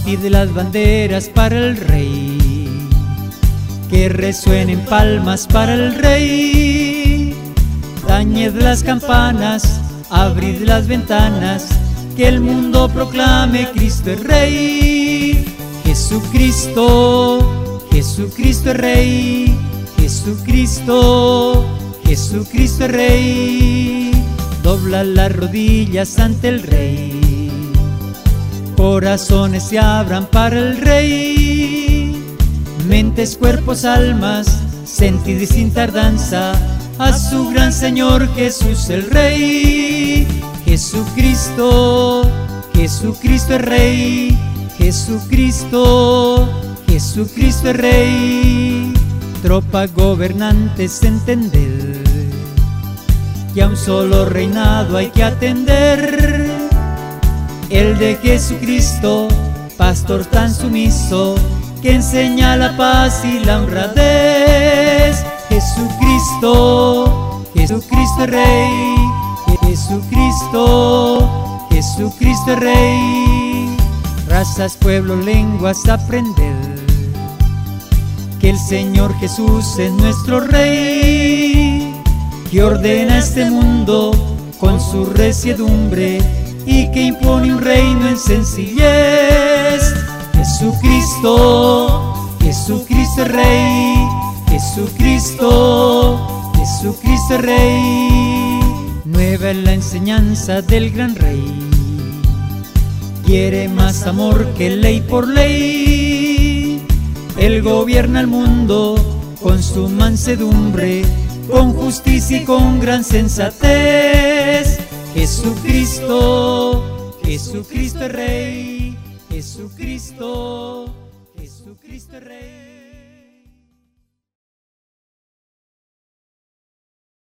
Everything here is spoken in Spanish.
Batid las banderas para el Rey, que resuenen palmas para el Rey. Tañed las campanas, abrid las ventanas, que el mundo proclame: Cristo es Rey. Jesucristo, Jesucristo es Rey. Jesucristo, Jesucristo es Rey. Dobla las rodillas ante el Rey, corazones se abran para el Rey. Mentes, cuerpos, almas, sentid sin tardanza a su gran Señor Jesús el Rey. Jesucristo, Jesucristo es Rey. Jesucristo, Jesucristo es Rey. Tropa, gobernantes, entended que a un solo reinado hay que atender, el de Jesucristo, pastor tan sumiso, que enseña la paz y la honradez. Jesucristo, Jesucristo es Rey. Jesucristo, Jesucristo es Rey. Razas, pueblos, lenguas, aprended que el Señor Jesús es nuestro Rey, que ordena este mundo con su resiedumbre y que impone un reino en sencillez. Jesucristo, Jesucristo es Rey. Jesucristo, Jesucristo es Rey. Nueva es la enseñanza del gran Rey, quiere más amor que ley por ley. Él gobierna el mundo con su mansedumbre, con justicia y con gran sensatez. Jesucristo, Jesucristo es Rey. Jesucristo, Jesucristo es Rey.